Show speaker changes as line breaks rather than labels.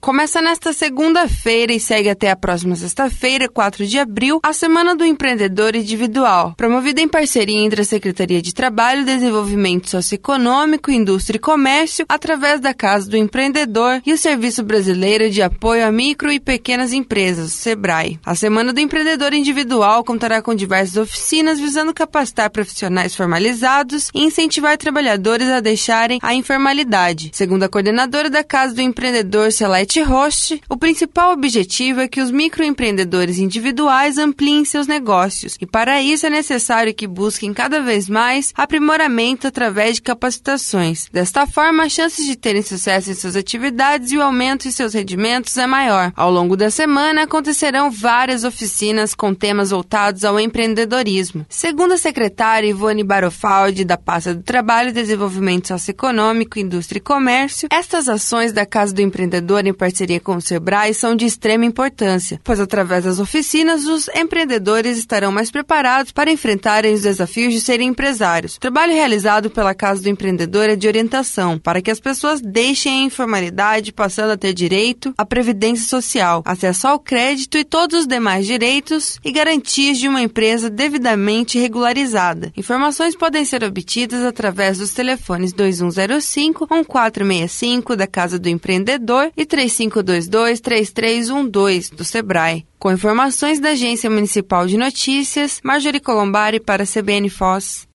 Começa nesta segunda-feira e segue até a próxima sexta-feira, 4 de abril, a Semana do Empreendedor Individual, promovida em parceria entre a Secretaria de Trabalho, Desenvolvimento Socioeconômico, Indústria e Comércio, através da Casa do Empreendedor e o Serviço Brasileiro de Apoio a Micro e Pequenas Empresas, SEBRAE. A Semana do Empreendedor Individual contará com diversas oficinas visando capacitar profissionais formalizados e incentivar trabalhadores a deixarem a informalidade. Segundo a coordenadora da Casa do Empreendedor, Celeste Roche, o principal objetivo é que os microempreendedores individuais ampliem seus negócios e, para isso, é necessário que busquem cada vez mais aprimoramento através de capacitações. Desta forma, as chances de terem sucesso em suas atividades e o aumento em seus rendimentos é maior. Ao longo da semana, acontecerão várias oficinas com temas voltados ao empreendedorismo. Segundo a secretária Ivone Barofaldi, da Pasta do Trabalho, Desenvolvimento Socioeconômico, Indústria e Comércio, estas ações da Casa do Empreendedor em parceria com o SEBRAE são de extrema importância, pois através das oficinas os empreendedores estarão mais preparados para enfrentarem os desafios de serem empresários. O trabalho realizado pela Casa do Empreendedor é de orientação, para que as pessoas deixem a informalidade, passando a ter direito à previdência social, acesso ao crédito e todos os demais direitos e garantias de uma empresa devidamente regularizada. Informações podem ser obtidas através dos telefones 2105-1465 da Casa do Empreendedor e 3522-3312 do SEBRAE. Com informações da Agência Municipal de Notícias, Marjorie Colombari para a CBN Foz.